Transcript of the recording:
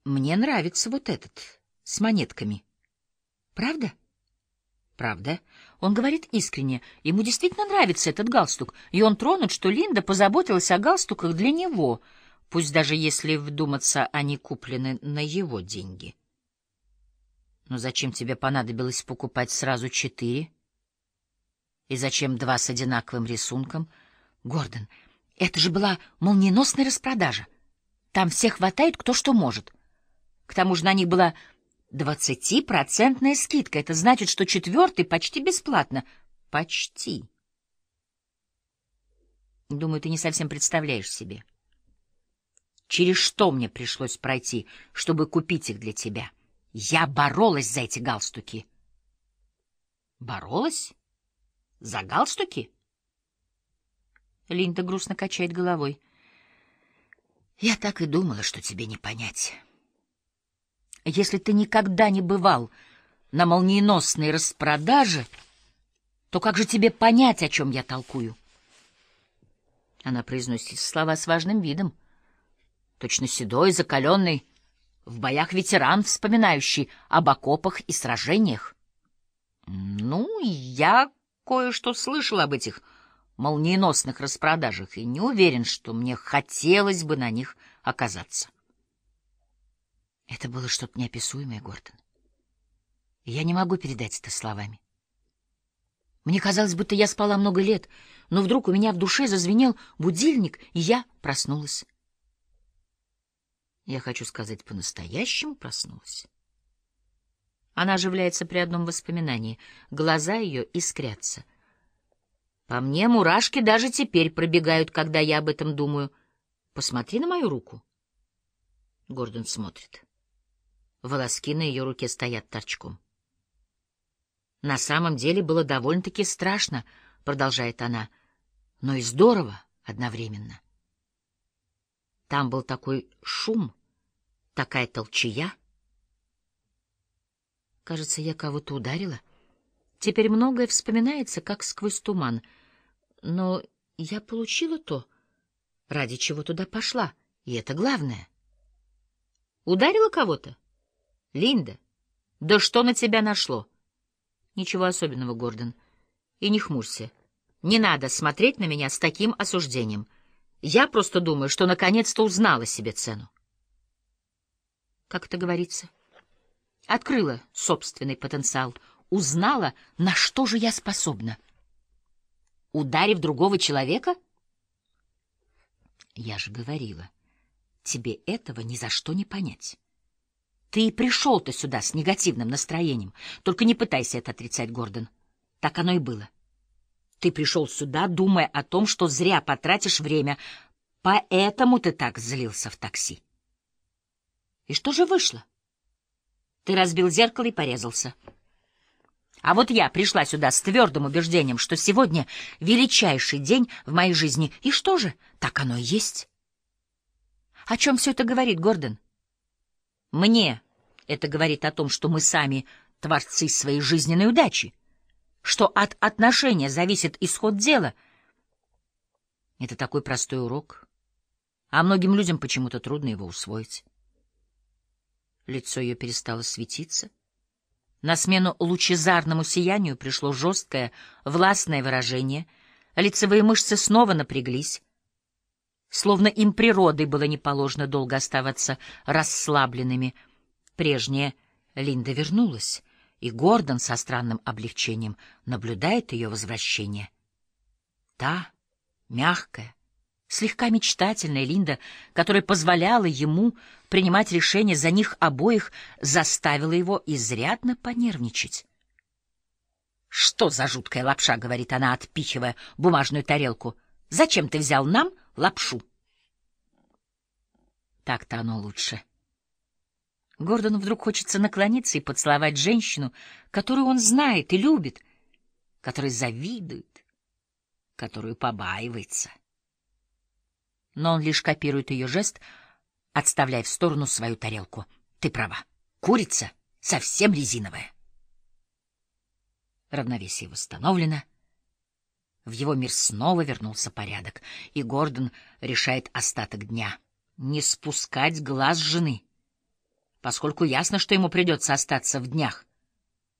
Мне нравится вот этот, с монетками. Правда? Правда. Он говорит искренне. Ему действительно нравится этот галстук, и он тронут, что Линда позаботилась о галстуках для него, пусть даже если вдуматься, они куплены на его деньги. Но зачем тебе понадобилось покупать сразу 4? И зачем 2 с одинаковым рисунком? Гордон, это же была молниеносная распродажа. Там все хватает, кто что может. К тому же на них была 20% скидка. Это значит, что 4-й почти бесплатно. Почти. Думаю, ты не совсем представляешь себе, через что мне пришлось пройти, чтобы купить их для тебя. Я боролась за эти галстуки. Боролась? За галстуки? Линда грустно качает головой. Я так и думала, что тебе не понять. Если ты никогда не бывал на молниеносной распродаже, то как же тебе понять, о чем я толкую? Она произносит слова с важным видом, точно седой, закаленный, в боях ветеран, вспоминающий об окопах и сражениях. Ну, я кое-что слышал об этих молниеносных распродажах и не уверен, что мне хотелось бы на них оказаться. Это было что-то неописуемое, Гордон. Я не могу передать это словами. Мне казалось, будто я спала много лет, но вдруг у меня в душе зазвенел будильник, и я проснулась. Я хочу сказать, по-настоящему проснулась. Она оживляется при одном воспоминании. Глаза ее искрятся. По мне мурашки даже теперь пробегают, когда я об этом думаю. Посмотри на мою руку. Гордон смотрит. Волоски на ее руке стоят торчком. На самом деле было довольно-таки страшно, продолжает она, но и здорово одновременно. Там был такой шум, такая толчая. Кажется, я кого-то ударила. Теперь многое вспоминается, как сквозь туман. Но я получила то, ради чего туда пошла, и это главное. Ударила кого-то? Линда, да что на тебя нашло? Ничего особенного, Гордон. И не хмурься. Не надо смотреть на меня с таким осуждением. Я просто думаю, что наконец-то узнала себе цену. Как это говорится? Открыла собственный потенциал, узнала, на что же я способна. Ударив другого человека? Я же говорила, тебе этого ни за что не понять. Ты и пришел-то сюда с негативным настроением. Только не пытайся это отрицать, Гордон. Так оно и было. Ты пришел сюда, думая о том, что зря потратишь время, поэтому ты так злился в такси. И что же вышло? Ты разбил зеркало и порезался. А вот я пришла сюда с твердым убеждением, что сегодня величайший день в моей жизни. И что же? Так оно и есть. О чем все это говорит, Гордон? Мне это говорит о том, что мы сами творцы своей жизненной удачи, что от отношения зависит исход дела. Это такой простой урок, а многим людям почему-то трудно его усвоить. Лицо ее перестало светиться. На смену лучезарному сиянию пришло жесткое, властное выражение. Лицевые мышцы снова напряглись, словно им природой было не положено долго оставаться расслабленными. Прежняя Линда вернулась, и Гордон со странным облегчением наблюдает ее возвращение. Та, мягкая, слегка мечтательная Линда, которая позволяла ему принимать решения за них обоих, заставила его изрядно понервничать. «Что за жуткая лапша?» — говорит она, отпихивая бумажную тарелку. «Зачем ты взял нам лапшу?» Так-то оно лучше. Гордону вдруг хочется наклониться и поцеловать женщину, которую он знает и любит, которой завидует, которую побаивается. Но он лишь копирует ее жест, отставляя в сторону свою тарелку. Ты права, курица совсем резиновая. Равновесие восстановлено. В его мир снова вернулся порядок, и Гордон решает остаток дня не спускать глаз с жены. поскольку ясно, что ему придется остаться в днях